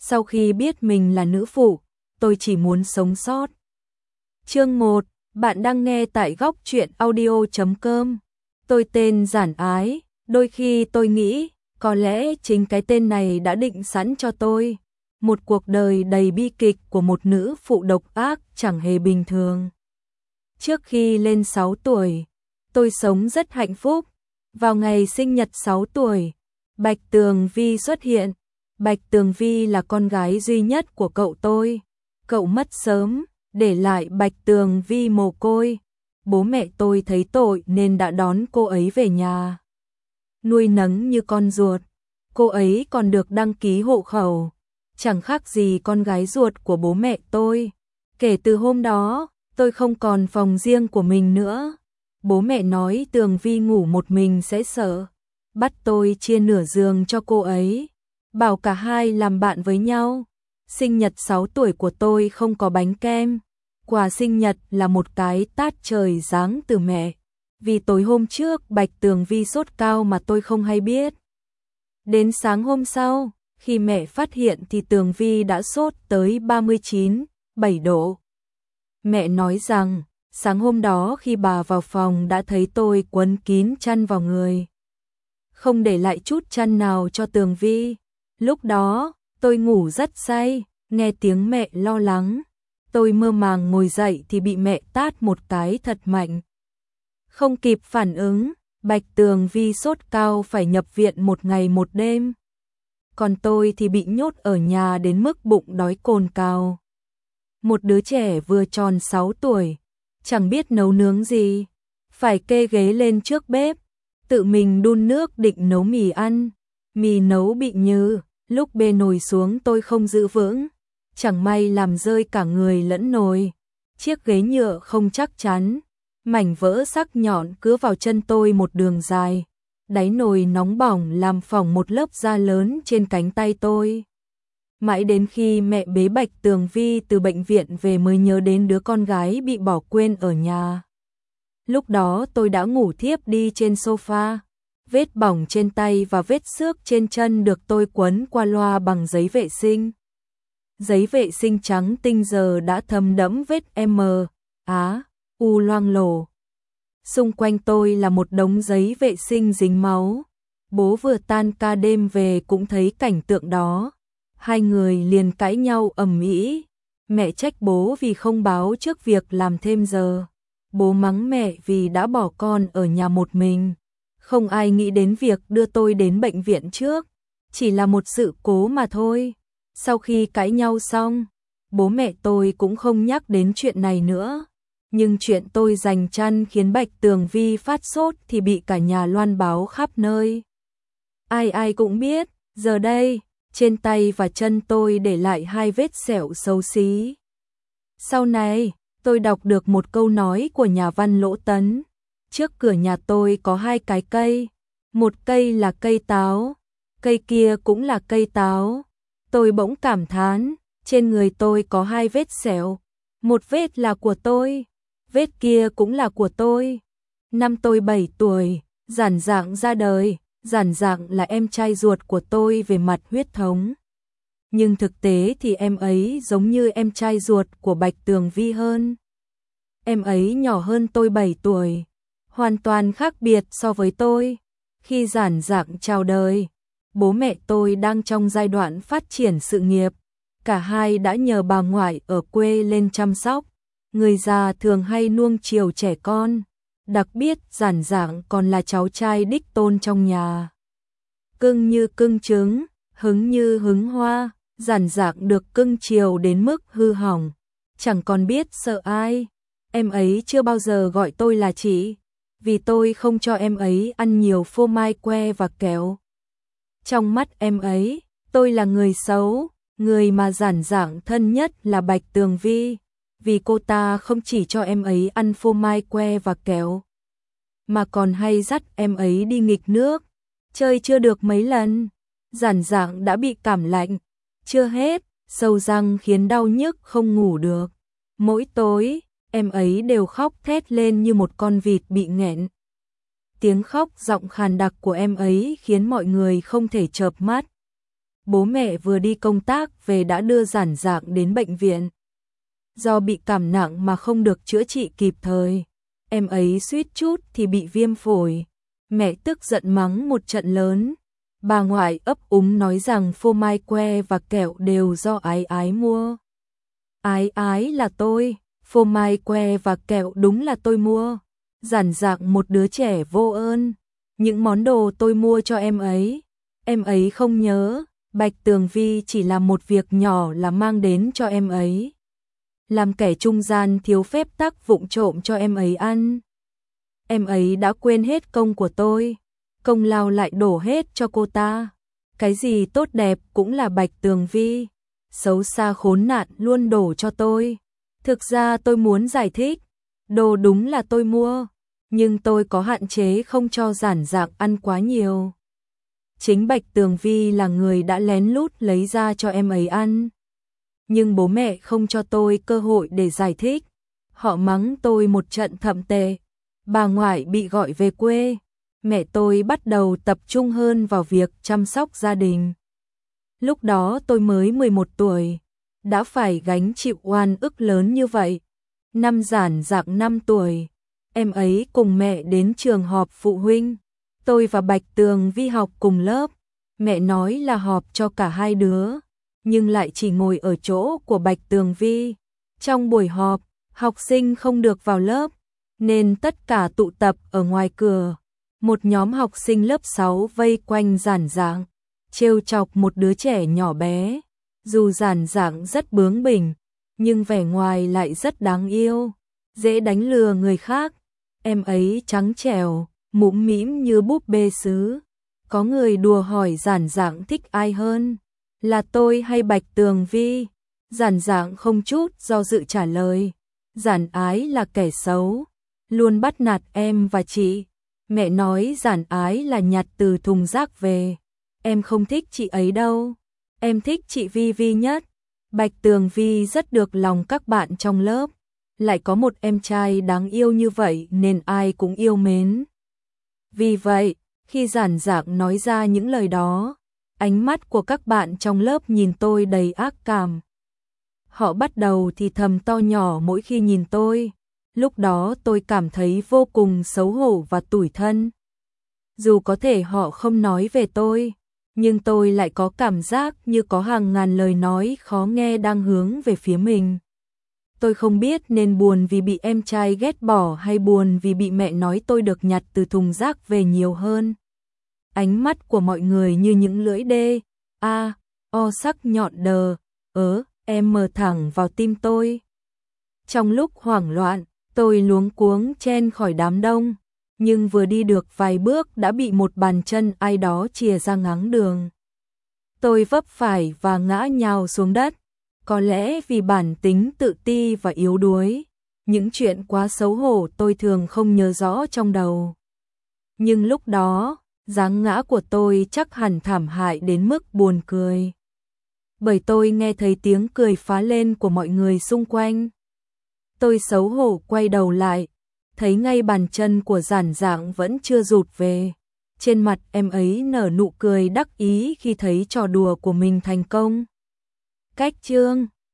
Sau khi biết mình là nữ phụ, tôi chỉ muốn sống sót. Chương 1, bạn đang nghe tại góc truyện audio.com. Tôi tên Giản Ái, đôi khi tôi nghĩ, có lẽ chính cái tên này đã định sẵn cho tôi. Một cuộc đời đầy bi kịch của một nữ phụ độc ác chẳng hề bình thường. Trước khi lên 6 tuổi, tôi sống rất hạnh phúc. Vào ngày sinh nhật 6 tuổi, Bạch Tường Vi xuất hiện. Bạch Tường Vi là con gái duy nhất của cậu tôi. Cậu mất sớm, để lại Bạch Tường Vi mồ côi. Bố mẹ tôi thấy tội nên đã đón cô ấy về nhà, nuôi nấng như con ruột. Cô ấy còn được đăng ký hộ khẩu, chẳng khác gì con gái ruột của bố mẹ tôi. Kể từ hôm đó, tôi không còn phòng riêng của mình nữa. Bố mẹ nói Tường Vi ngủ một mình sẽ sợ, bắt tôi chia nửa giường cho cô ấy, bảo cả hai làm bạn với nhau. Sinh nhật 6 tuổi của tôi không có bánh kem. Quà sinh nhật là một cái tát trời giáng từ mẹ. Vì tối hôm trước Bạch Tường Vi sốt cao mà tôi không hay biết. Đến sáng hôm sau, khi mẹ phát hiện thì Tường Vi đã sốt tới 39,7 độ. Mẹ nói rằng, sáng hôm đó khi bà vào phòng đã thấy tôi quấn kín chăn vào người, không để lại chút chăn nào cho Tường Vi. Lúc đó, tôi ngủ rất say, nghe tiếng mẹ lo lắng. Tôi mơ màng ngồi dậy thì bị mẹ tát một cái thật mạnh. Không kịp phản ứng, Bạch Tường Vi sốt cao phải nhập viện một ngày một đêm. Còn tôi thì bị nhốt ở nhà đến mức bụng đói cồn cào. Một đứa trẻ vừa tròn 6 tuổi, chẳng biết nấu nướng gì, phải kê ghế lên trước bếp, tự mình đun nước định nấu mì ăn. Mì nấu bị nhừ, lúc bê nồi xuống tôi không giữ vững, chẳng may làm rơi cả người lẫn nồi. Chiếc ghế nhựa không chắc chắn, mảnh vỡ sắc nhọn cứa vào chân tôi một đường dài. Đáy nồi nóng bỏng làm phỏng một lớp da lớn trên cánh tay tôi. Mãi đến khi mẹ bế Bạch Tường Vi từ bệnh viện về mới nhớ đến đứa con gái bị bỏ quên ở nhà. Lúc đó tôi đã ngủ thiếp đi trên sofa. Vết bỏng trên tay và vết xước trên chân được tôi quấn qua loa bằng giấy vệ sinh. Giấy vệ sinh trắng tinh giờ đã thấm đẫm vết U loang lổ. Xung quanh tôi là một đống giấy vệ sinh dính máu. Bố vừa tan ca đêm về cũng thấy cảnh tượng đó. Hai người liền cãi nhau ầm ĩ. Mẹ trách bố vì không báo trước việc làm thêm giờ. Bố mắng mẹ vì đã bỏ con ở nhà một mình. Không ai nghĩ đến việc đưa tôi đến bệnh viện trước, chỉ là một sự cố mà thôi. Sau khi cãi nhau xong, bố mẹ tôi cũng không nhắc đến chuyện này nữa. Nhưng chuyện tôi giành chăn khiến Bạch Tường Vi phát sốt thì bị cả nhà loan báo khắp nơi. Ai ai cũng biết, giờ đây, trên tay và chân tôi để lại 2 vết sẹo xấu xí. Sau này, tôi đọc được một câu nói của nhà văn Lỗ Tấn. Trước cửa nhà tôi có 2 cái cây, một cây là cây táo, cây kia cũng là cây táo. Tôi bỗng cảm thán, trên người tôi có 2 vết sẹo, một vết là của tôi, vết kia cũng là của tôi. Năm tôi 7 tuổi, Giản Dạng ra đời. Giản Dạng là em trai ruột của tôi về mặt huyết thống. Nhưng thực tế thì em ấy giống như em trai ruột của Bạch Tường Vi hơn. Em ấy nhỏ hơn tôi 7 tuổi. Hoàn toàn khác biệt so với tôi. Khi Giản Dạng chào đời, bố mẹ tôi đang trong giai đoạn phát triển sự nghiệp. Cả hai đã nhờ bà ngoại ở quê lên chăm sóc. Người già thường hay nuông chiều trẻ con. Đặc biệt Giản Dạng còn là cháu trai đích tôn trong nhà. Cưng như cưng trứng, hứng như hứng hoa. Giản Dạng được cưng chiều đến mức hư hỏng, chẳng còn biết sợ ai. Em ấy chưa bao giờ gọi tôi là chị, vì tôi không cho em ấy ăn nhiều phô mai que và kẹo. Trong mắt em ấy, tôi là người xấu, người mà Giản Dạng thân nhất là Bạch Tường Vi, vì cô ta không chỉ cho em ấy ăn phô mai que và kẹo, mà còn hay dắt em ấy đi nghịch nước. Chơi chưa được mấy lần, Giản Dạng đã bị cảm lạnh. Chưa hết, sâu răng khiến đau nhức không ngủ được. Mỗi tối, em ấy đều khóc thét lên như một con vịt bị nghẹn. Tiếng khóc giọng khàn đặc của em ấy khiến mọi người không thể chợp mắt. bố mẹ vừa đi công tác về đã đưa Giản Dạng đến bệnh viện. Do bị cảm nặng mà không được chữa trị kịp thời, em ấy suýt chút thì bị viêm phổi. Mẹ tức giận mắng một trận lớn. Bà ngoại ấp úng nói rằng phô mai que và kẹo đều do Ái Ái mua. Ái Ái là tôi, phô mai que và kẹo đúng là tôi mua. Giản Dạng một đứa trẻ vô ơn. Những món đồ tôi mua cho em ấy không nhớ. Bạch Tường Vi chỉ làm một việc nhỏ là mang đến cho em ấy. Làm kẻ trung gian thiếu phép tắc vụng trộm cho em ấy ăn. Em ấy đã quên hết công của tôi, công lao lại đổ hết cho cô ta. Cái gì tốt đẹp cũng là Bạch Tường Vi, xấu xa khốn nạn luôn đổ cho tôi. Thực ra tôi muốn giải thích, đồ đúng là tôi mua, nhưng tôi có hạn chế không cho Giản Dạng ăn quá nhiều. Chính Bạch Tường Vi là người đã lén lút lấy ra cho em ấy ăn. Nhưng bố mẹ không cho tôi cơ hội để giải thích. Họ mắng tôi một trận thậm tệ. Bà ngoại bị gọi về quê. Mẹ tôi bắt đầu tập trung hơn vào việc chăm sóc gia đình. Lúc đó tôi mới 11 tuổi, đã phải gánh chịu oan ức lớn như vậy. Năm Giản Dạng 5 tuổi, em ấy cùng mẹ đến trường họp phụ huynh. Tôi và Bạch Tường Vi học cùng lớp. Mẹ nói là họp cho cả hai đứa, nhưng lại chỉ ngồi ở chỗ của Bạch Tường Vi. Trong buổi họp, học sinh không được vào lớp, nên tất cả tụ tập ở ngoài cửa. Một nhóm học sinh lớp 6 vây quanh Giản Dạng, trêu chọc một đứa trẻ nhỏ bé. Dù Giản Dạng rất bướng bỉnh, nhưng vẻ ngoài lại rất đáng yêu, dễ đánh lừa người khác. Em ấy trắng trẻo, mũm mĩm như búp bê sứ. Có người đùa hỏi Giản Dạng thích ai hơn, là tôi hay Bạch Tường Vi? Giản Dạng không chút do dự trả lời, Giản Ái là kẻ xấu, luôn bắt nạt em và chị. Mẹ nói Giản Ái là nhặt từ thùng rác về. Em không thích chị ấy đâu, em thích chị Vi Vi nhất. Bạch Tường Vi rất được lòng các bạn trong lớp, lại có một em trai đáng yêu như vậy nên ai cũng yêu mến. Vì vậy, khi Giản Dạng nói ra những lời đó, ánh mắt của các bạn trong lớp nhìn tôi đầy ác cảm. Họ bắt đầu thì thầm to nhỏ mỗi khi nhìn tôi. Lúc đó tôi cảm thấy vô cùng xấu hổ và tủi thân. Dù có thể họ không nói về tôi, nhưng tôi lại có cảm giác như có hàng ngàn lời nói khó nghe đang hướng về phía mình. Tôi không biết nên buồn vì bị em trai ghét bỏ hay buồn vì bị mẹ nói tôi được nhặt từ thùng rác về nhiều hơn. Ánh mắt của mọi người như những lưỡi đê, o sắc nhọn đờ, em mờ thẳng vào tim tôi. Trong lúc hoảng loạn, tôi luống cuống chen khỏi đám đông, nhưng vừa đi được vài bước đã bị một bàn chân ai đó chìa ra ngáng đường. Tôi vấp phải và ngã nhào xuống đất. Có lẽ vì bản tính tự ti và yếu đuối, những chuyện quá xấu hổ tôi thường không nhớ rõ trong đầu. Nhưng lúc đó, dáng ngã của tôi chắc hẳn thảm hại đến mức buồn cười. Bởi tôi nghe thấy tiếng cười phá lên của mọi người xung quanh. Tôi xấu hổ quay đầu lại, thấy ngay bàn chân của Giản Dạng vẫn chưa rụt về. Trên mặt em ấy nở nụ cười đắc ý khi thấy trò đùa của mình thành công. Cách chương